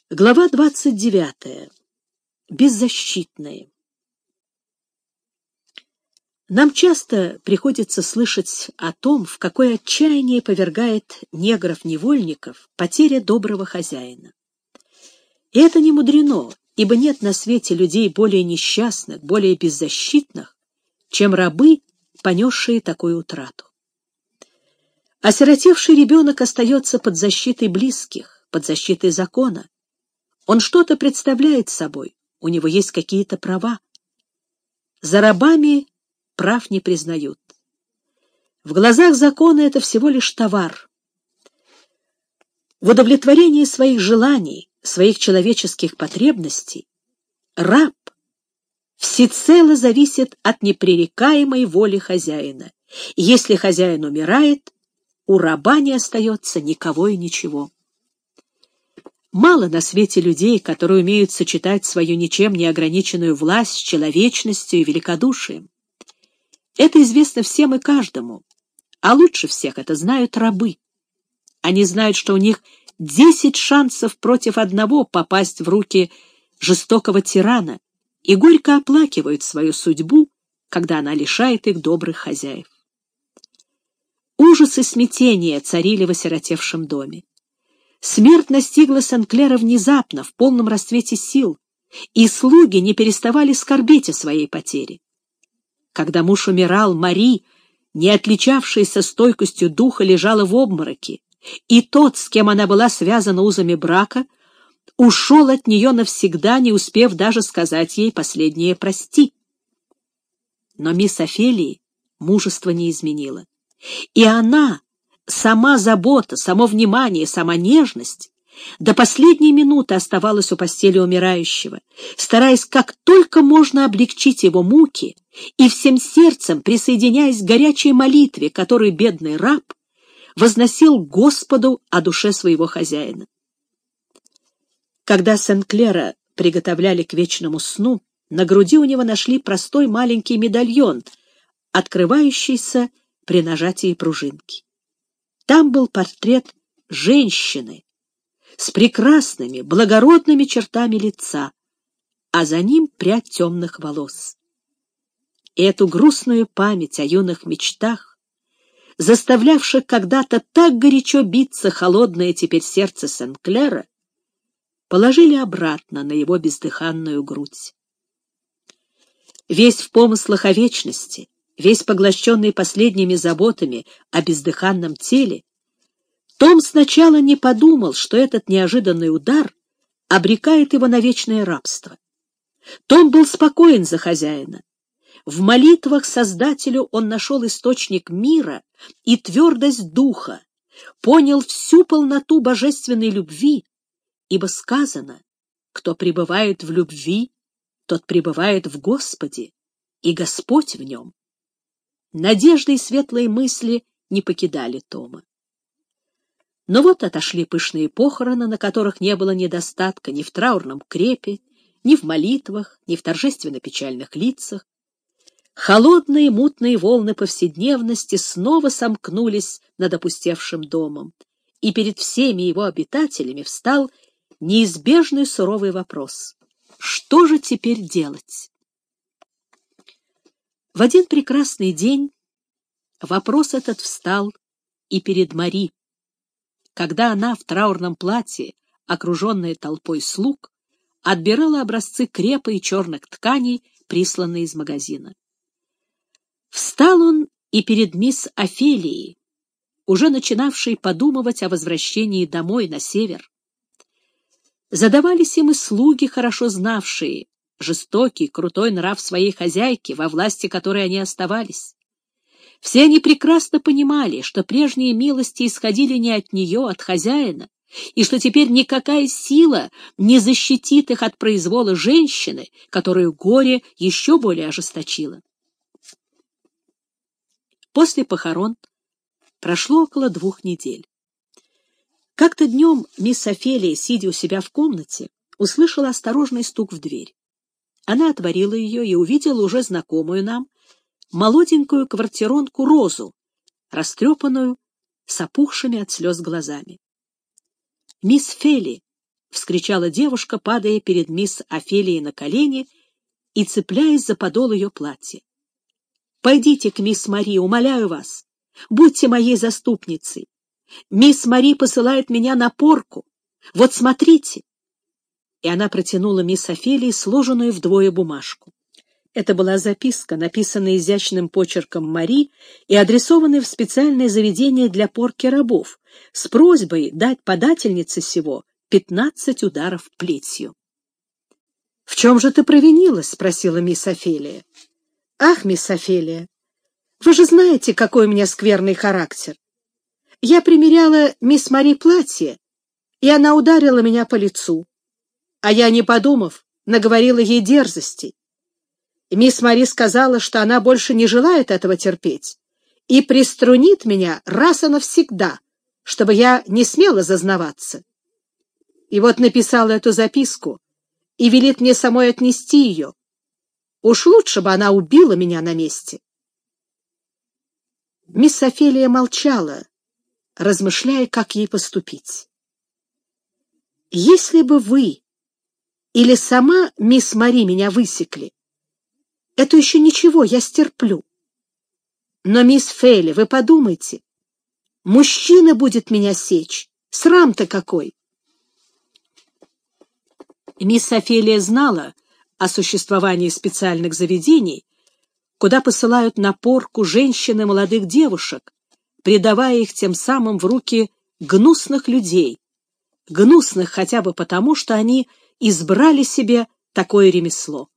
Глава 29. Беззащитные. Нам часто приходится слышать о том, в какое отчаяние повергает негров-невольников потеря доброго хозяина. И это не мудрено, ибо нет на свете людей более несчастных, более беззащитных, чем рабы, понесшие такую утрату. Осиротевший ребенок остается под защитой близких, под защитой закона. Он что-то представляет собой, у него есть какие-то права. За рабами прав не признают. В глазах закона это всего лишь товар. В удовлетворении своих желаний, своих человеческих потребностей раб всецело зависит от непререкаемой воли хозяина. И если хозяин умирает, у раба не остается никого и ничего. Мало на свете людей, которые умеют сочетать свою ничем не ограниченную власть с человечностью и великодушием. Это известно всем и каждому, а лучше всех это знают рабы. Они знают, что у них 10 шансов против одного попасть в руки жестокого тирана и горько оплакивают свою судьбу, когда она лишает их добрых хозяев. Ужас и смятение царили в осиротевшем доме. Смерть настигла Сен-Клера внезапно, в полном расцвете сил, и слуги не переставали скорбеть о своей потере. Когда муж умирал, Мари, не отличавшаяся стойкостью духа, лежала в обмороке, и тот, с кем она была связана узами брака, ушел от нее навсегда, не успев даже сказать ей последнее «прости». Но мисс Офелии мужество не изменило, и она, сама забота, само внимание, сама нежность, до последней минуты оставалась у постели умирающего, стараясь как только можно облегчить его муки и всем сердцем присоединяясь к горячей молитве, которую бедный раб возносил Господу о душе своего хозяина. Когда Сен-Клера приготовляли к вечному сну, на груди у него нашли простой маленький медальон, открывающийся при нажатии пружинки. Там был портрет женщины с прекрасными, благородными чертами лица, а за ним прядь темных волос. И эту грустную память о юных мечтах, заставлявших когда-то так горячо биться холодное теперь сердце Сен-Клера, положили обратно на его бездыханную грудь. Весь в помыслах о вечности, весь поглощенный последними заботами о бездыханном теле, Том сначала не подумал, что этот неожиданный удар обрекает его на вечное рабство. Том был спокоен за хозяина. В молитвах Создателю он нашел источник мира и твердость духа, понял всю полноту божественной любви, ибо сказано: кто пребывает в любви, тот пребывает в Господе, и Господь в нем. Надежды и светлые мысли не покидали Тома. Но вот отошли пышные похороны, на которых не было недостатка ни в траурном крепе, ни в молитвах, ни в торжественно-печальных лицах. Холодные мутные волны повседневности снова сомкнулись над опустевшим домом, и перед всеми его обитателями встал неизбежный суровый вопрос: что же теперь делать? В один прекрасный день вопрос этот встал и перед Мари, когда она в траурном платье, окруженная толпой слуг, отбирала образцы крепа и черных тканей, присланные из магазина. Встал он и перед мисс Офелией, уже начинавшей подумывать о возвращении домой на север. Задавались им и слуги, хорошо знавшие жестокий, крутой нрав своей хозяйки, во власти которой они оставались. Все они прекрасно понимали, что прежние милости исходили не от нее, от хозяина, и что теперь никакая сила не защитит их от произвола женщины, которую горе еще более ожесточило. После похорон прошло около 2 недель. Как-то днем мисс Офелия, сидя у себя в комнате, услышала осторожный стук в дверь. Она отворила ее и увидела уже знакомую нам молоденькую квартиронку Розу, растрепанную, с опухшими от слез глазами. «Мисс Фелли», — вскричала девушка, падая перед мисс Офелией на колени и цепляясь за подол ее платья. «Пойдите к мисс Мари, умоляю вас. Будьте моей заступницей. Мисс Мари посылает меня на порку. Вот смотрите». И она протянула мисс Офелии сложенную вдвое бумажку. Это была записка, написанная изящным почерком Мари и адресованная в специальное заведение для порки рабов, с просьбой дать подательнице сего 15 ударов плетью. «В чем же ты провинилась?» — спросила мисс Офелия. «Ах, мисс Офелия, вы же знаете, какой у меня скверный характер. Я примеряла мисс Мари платье, и она ударила меня по лицу. А я, не подумав, наговорила ей дерзостей. Мисс Мари сказала, что она больше не желает этого терпеть и приструнит меня раз и навсегда, чтобы я не смела зазнаваться. И вот написала эту записку и велит мне самой отнести ее. Уж лучше бы она убила меня на месте». Мисс Офелия молчала, размышляя, как ей поступить. «Если бы вы или сама мисс Мари меня высекли, это еще ничего, я стерплю. Но, мисс Фейли, вы подумайте, мужчина будет меня сечь, срам-то какой!» Мисс Офелия знала о существовании специальных заведений, куда посылают на порку женщин и молодых девушек, предавая их тем самым в руки гнусных людей, гнусных хотя бы потому, что они избрали себе такое ремесло.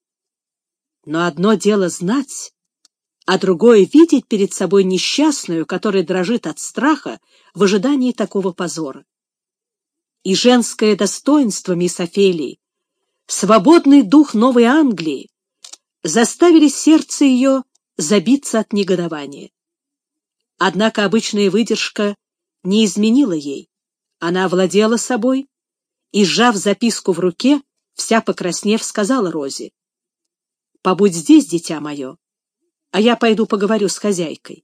Но одно дело знать, а другое — видеть перед собой несчастную, которая дрожит от страха в ожидании такого позора. И женское достоинство мисс Офелии, свободный дух Новой Англии заставили сердце ее забиться от негодования. Однако обычная выдержка не изменила ей. Она овладела собой и, сжав записку в руке, вся покраснев, сказала Розе: «Побудь здесь, дитя мое, а я пойду поговорю с хозяйкой».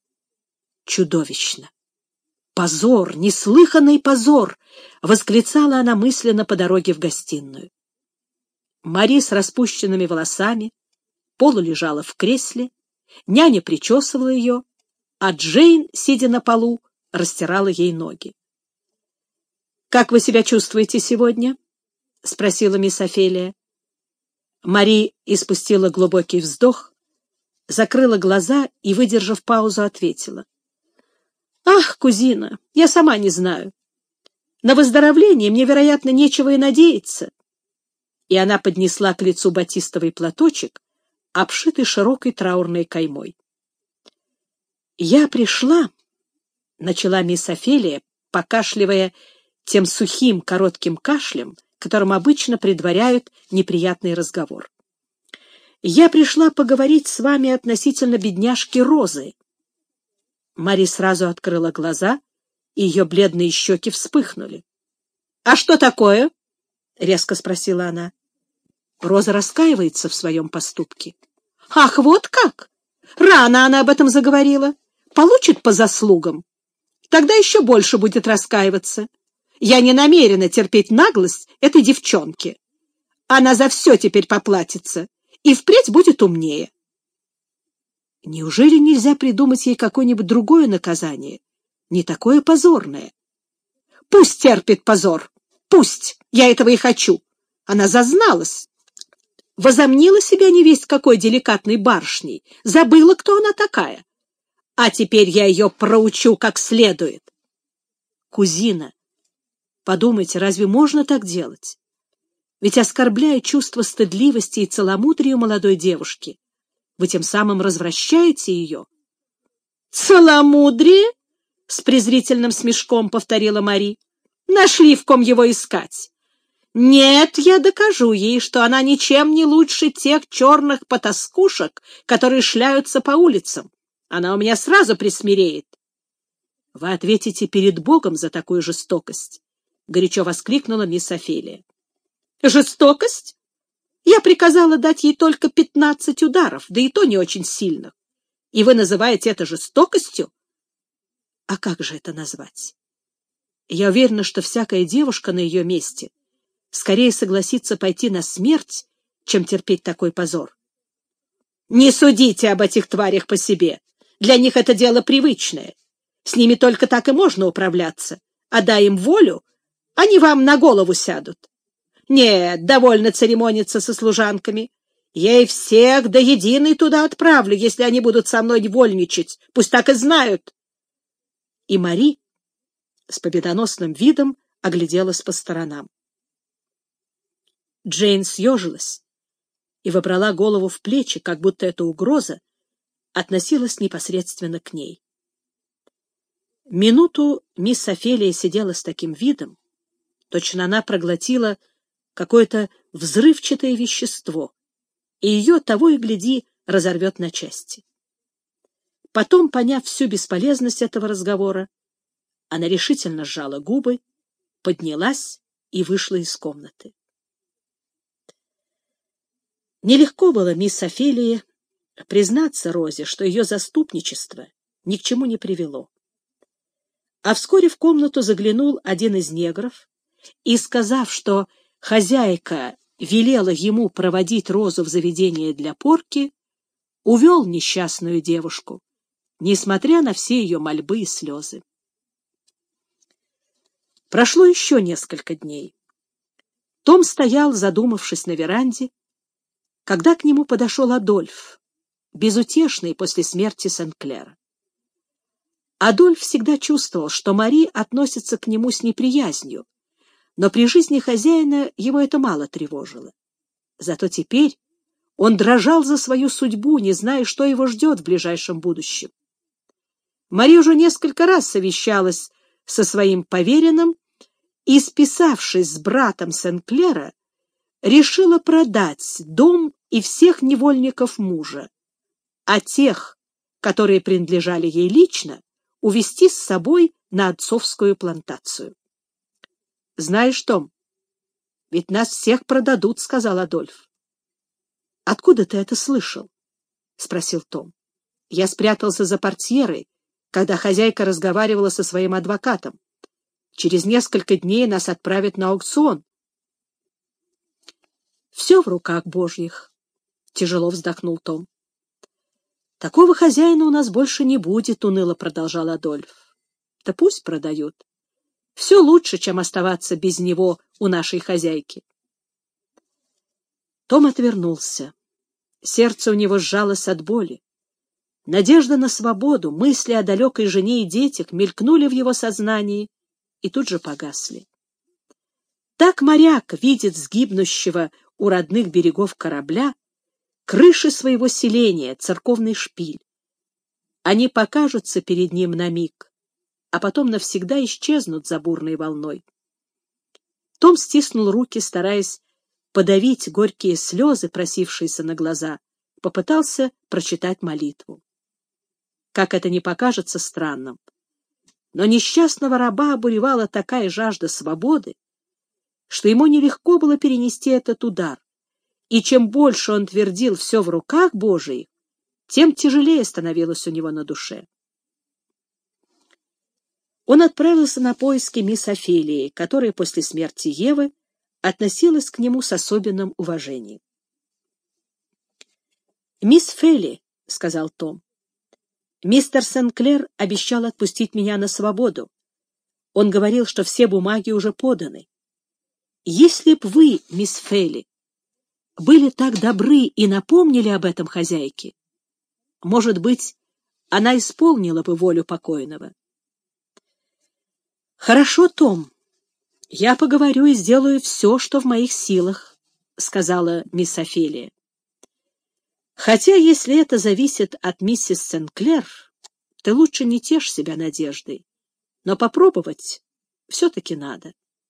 «Чудовищно! Позор, неслыханный позор!» — восклицала она мысленно по дороге в гостиную. Мари с распущенными волосами полулежала в кресле, няня причесывала ее, а Джейн, сидя на полу, растирала ей ноги. «Как вы себя чувствуете сегодня?» — спросила мисс Офелия. Мари испустила глубокий вздох, закрыла глаза и, выдержав паузу, ответила: «Ах, кузина, я сама не знаю. На выздоровление мне, вероятно, нечего и надеяться». И она поднесла к лицу батистовый платочек, обшитый широкой траурной каймой. «Я пришла», — начала мисс Офелия, покашливая тем сухим коротким кашлем, которым обычно предваряют неприятный разговор. «Я пришла поговорить с вами относительно бедняжки Розы». Мари сразу открыла глаза, и ее бледные щеки вспыхнули. «А что такое?» — резко спросила она. «Роза раскаивается в своем поступке». «Ах, вот как! Рано она об этом заговорила. Получит по заслугам. Тогда еще больше будет раскаиваться. Я не намерена терпеть наглость этой девчонки. Она за все теперь поплатится и впредь будет умнее». Неужели нельзя придумать ей какое-нибудь другое наказание, не такое позорное? «Пусть терпит позор, пусть, я этого и хочу. Она зазналась, возомнила себя невесть какой деликатной барышней, забыла, кто она такая. А теперь я ее проучу как следует». «Кузина, подумайте, разве можно так делать? Ведь, оскорбляя чувство стыдливости и целомудрия молодой девушки, вы тем самым развращаете ее». «Целомудрие?» — с презрительным смешком повторила Мари. «Нашли, в ком его искать. Нет, я докажу ей, что она ничем не лучше тех черных потаскушек, которые шляются по улицам. Она у меня сразу присмиреет». «Вы ответите перед Богом за такую жестокость», — горячо воскликнула мисс Офелия. «Жестокость? Я приказала дать ей только 15 ударов, да и то не очень сильных. И вы называете это жестокостью?» «А как же это назвать? Я уверена, что всякая девушка на ее месте скорее согласится пойти на смерть, чем терпеть такой позор. Не судите об этих тварях по себе. Для них это дело привычное. С ними только так и можно управляться. А дай им волю, они вам на голову сядут. Нет, довольно церемониться со служанками. Я их всех до единой туда отправлю, если они будут со мной вольничать. Пусть так и знают. И Мари с победоносным видом огляделась по сторонам. Джейн съежилась и вобрала голову в плечи, как будто эта угроза относилась непосредственно к ней. Минуту мисс Офелия сидела с таким видом, точно она проглотила какое-то взрывчатое вещество, и ее, того и гляди, разорвет на части. Потом, поняв всю бесполезность этого разговора, она решительно сжала губы, поднялась и вышла из комнаты. Нелегко было мисс Офелии признаться Розе, что ее заступничество ни к чему не привело. А вскоре в комнату заглянул один из негров и, сказав, что хозяйка велела ему проводить Розу в заведение для порки, увел несчастную девушку, несмотря на все ее мольбы и слезы. Прошло еще несколько дней. Том стоял, задумавшись на веранде, когда к нему подошел Адольф, безутешный после смерти Сен-Клера. Адольф всегда чувствовал, что Мари относится к нему с неприязнью, но при жизни хозяина его это мало тревожило. Зато теперь он дрожал за свою судьбу, не зная, что его ждет в ближайшем будущем. Мари уже несколько раз совещалась со своим поверенным и, списавшись с братом Сен-Клера, решила продать дом и всех невольников мужа, а тех, которые принадлежали ей лично, увезти с собой на отцовскую плантацию. — Знаешь, Том, ведь нас всех продадут, — сказал Адольф. — Откуда ты это слышал? — спросил Том. — Я спрятался за портьерой, когда хозяйка разговаривала со своим адвокатом. Через несколько дней нас отправят на аукцион. — Все в руках Божьих, — тяжело вздохнул Том. — Такого хозяина у нас больше не будет, — уныло продолжал Адольф. — Да пусть продают. Все лучше, чем оставаться без него у нашей хозяйки. Том отвернулся. Сердце у него сжалось от боли. Надежда на свободу, мысли о далекой жене и детях мелькнули в его сознании и тут же погасли. Так моряк видит сгибнущего у родных берегов корабля крыши своего селения, церковный шпиль. Они покажутся перед ним на миг, а потом навсегда исчезнут за бурной волной. Том стиснул руки, стараясь подавить горькие слезы, просившиеся на глаза, попытался прочитать молитву. Как это ни покажется странным, но несчастного раба обуревала такая жажда свободы, что ему нелегко было перенести этот удар, и чем больше он твердил «все в руках Божиих», тем тяжелее становилось у него на душе. Он отправился на поиски мисс Офелии, которая после смерти Евы относилась к нему с особенным уважением. «Мисс Фелли», — сказал Том, — «мистер Сен-Клер обещал отпустить меня на свободу. Он говорил, что все бумаги уже поданы. Если б вы, мисс Фелли, были так добры и напомнили об этом хозяйке, может быть, она исполнила бы волю покойного». «Хорошо, Том, я поговорю и сделаю все, что в моих силах», — сказала мисс Офелия. «Хотя, если это зависит от миссис Сен-Клер, ты лучше не тешь себя надеждой, но попробовать все-таки надо».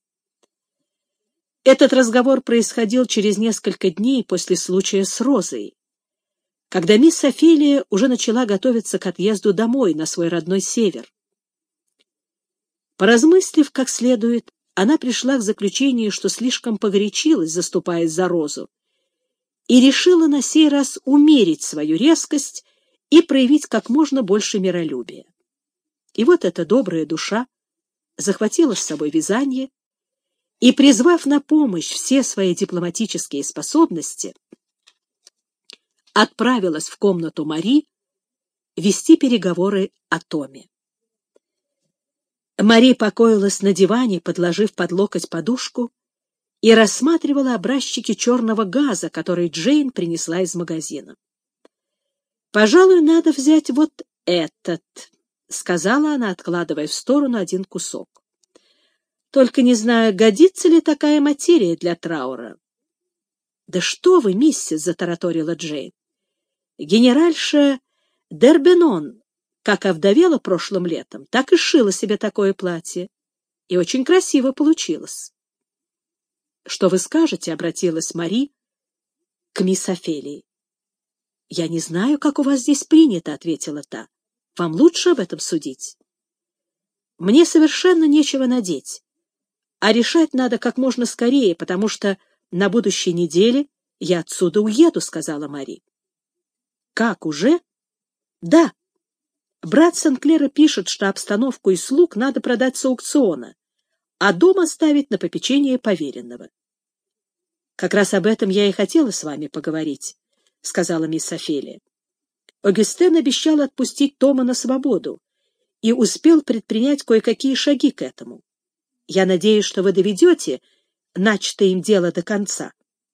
Этот разговор происходил через несколько дней после случая с Розой, когда мисс Офелия уже начала готовиться к отъезду домой, на свой родной север. Поразмыслив как следует, она пришла к заключению, что слишком погорячилась, заступаясь за Розу, и решила на сей раз умерить свою резкость и проявить как можно больше миролюбия. И вот эта добрая душа захватила с собой вязание и, призвав на помощь все свои дипломатические способности, отправилась в комнату Мари вести переговоры о Томе. Мари покоилась на диване, подложив под локоть подушку, и рассматривала образчики черного газа, который Джейн принесла из магазина. «Пожалуй, надо взять вот этот», — сказала она, откладывая в сторону один кусок. «Только не знаю, годится ли такая материя для траура». «Да что вы, миссис», — затараторила Джейн. «Генеральша Д'Ербенон, как овдовела прошлым летом, так и шила себе такое платье. И очень красиво получилось». «Что вы скажете?» — обратилась Мари к мисс Офелии. «Я не знаю, как у вас здесь принято», — ответила та. «Вам лучше об этом судить». «Мне совершенно нечего надеть, а решать надо как можно скорее, потому что на будущей неделе я отсюда уеду», — сказала Мари. «Как, уже?» «Да. Брат Сен-Клера пишет, что обстановку и слуг надо продать с аукциона, а дом оставить на попечение поверенного». «Как раз об этом я и хотела с вами поговорить», — сказала мисс Офелия. «Огюстен обещал отпустить Тома на свободу и успел предпринять кое-какие шаги к этому. Я надеюсь, что вы доведете начатое им дело до конца».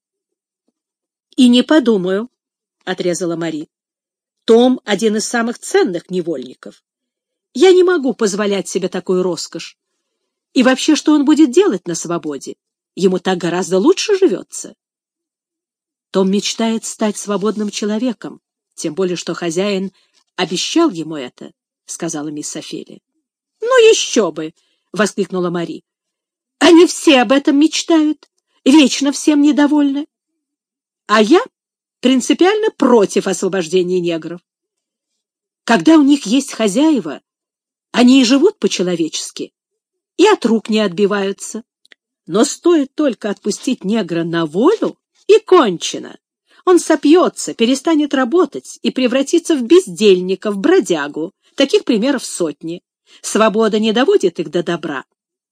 «И не подумаю», — отрезала Мари. «Том — один из самых ценных невольников. Я не могу позволять себе такую роскошь. И вообще, что он будет делать на свободе? Ему так гораздо лучше живется». Том мечтает стать свободным человеком, тем более что хозяин обещал ему это, — сказала мисс Офелия. «Ну еще бы! — воскликнула Мари. — Они все об этом мечтают, вечно всем недовольны. А я принципиально против освобождения негров. Когда у них есть хозяева, они и живут по-человечески, и от рук не отбиваются. Но стоит только отпустить негра на волю, и кончено. Он сопьется, перестанет работать и превратится в бездельника, в бродягу. Таких примеров сотни. Свобода не доводит их до добра.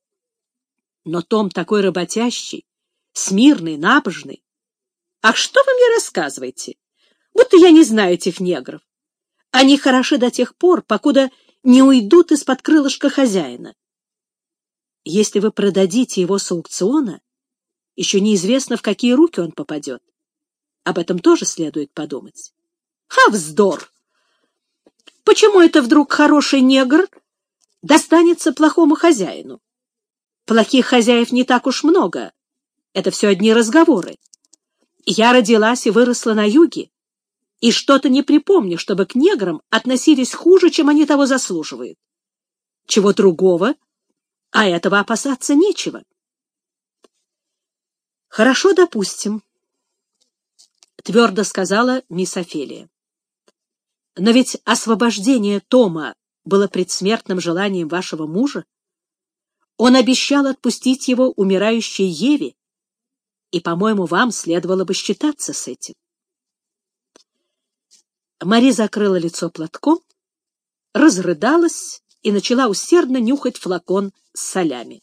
Но Том такой работящий, смирный, набожный. Ах, что вы мне рассказываете? Будто я не знаю этих негров. Они хороши до тех пор, покуда не уйдут из-под крылышка хозяина. Если вы продадите его с аукциона, еще неизвестно, в какие руки он попадет. Об этом тоже следует подумать. Ха, вздор! Почему это вдруг хороший негр достанется плохому хозяину? Плохих хозяев не так уж много. Это все одни разговоры. Я родилась и выросла на юге, и что-то не припомню, чтобы к неграм относились хуже, чем они того заслуживают. Чего другого, а этого опасаться нечего. «Хорошо, допустим», — твердо сказала мисс Офелия. «Но ведь освобождение Тома было предсмертным желанием вашего мужа. Он обещал отпустить его умирающей Еве, и, по-моему, вам следовало бы считаться с этим». Мари закрыла лицо платком, разрыдалась и начала усердно нюхать флакон с солями.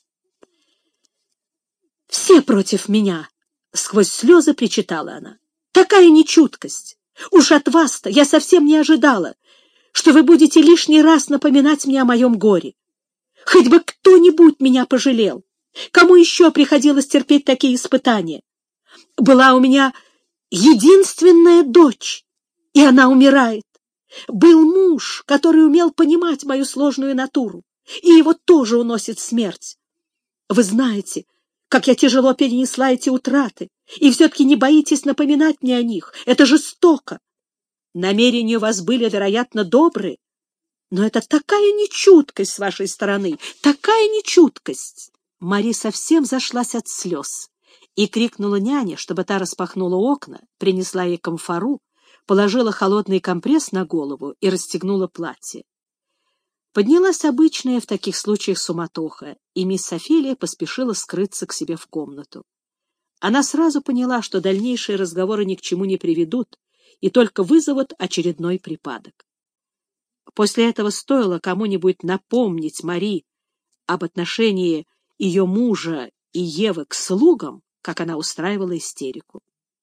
«Все против меня!» — сквозь слезы причитала она. «Такая нечуткость! Уж от вас-то я совсем не ожидала, что вы будете лишний раз напоминать мне о моем горе. Хоть бы кто-нибудь меня пожалел! Кому еще приходилось терпеть такие испытания? Была у меня единственная дочь, и она умирает. Был муж, который умел понимать мою сложную натуру, и его тоже уносит смерть. Вы знаете, как я тяжело перенесла эти утраты, и все-таки не боитесь напоминать мне о них. Это жестоко. Намерения у вас были, вероятно, добрые, но это такая нечуткость с вашей стороны, такая нечуткость!» Мари совсем зашлась от слез и крикнула няне, чтобы та распахнула окна, принесла ей камфору, положила холодный компресс на голову и расстегнула платье. Поднялась обычная в таких случаях суматоха, и мисс Офелия поспешила скрыться к себе в комнату. Она сразу поняла, что дальнейшие разговоры ни к чему не приведут и только вызовут очередной припадок. После этого стоило кому-нибудь напомнить Мари об отношении ее мужа и Евы к слугам, как она устраивала истерику.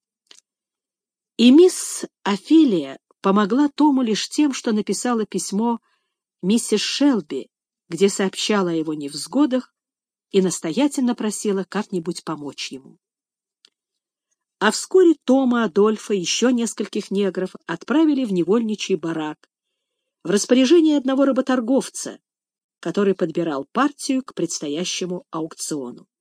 И мисс Офелия помогла Тому лишь тем, что написала письмо миссис Шелби, где сообщала о его невзгодах и настоятельно просила как-нибудь помочь ему. А вскоре Тома, Адольфа и еще нескольких негров отправили в невольничий барак, в распоряжение одного работорговца, который подбирал партию к предстоящему аукциону.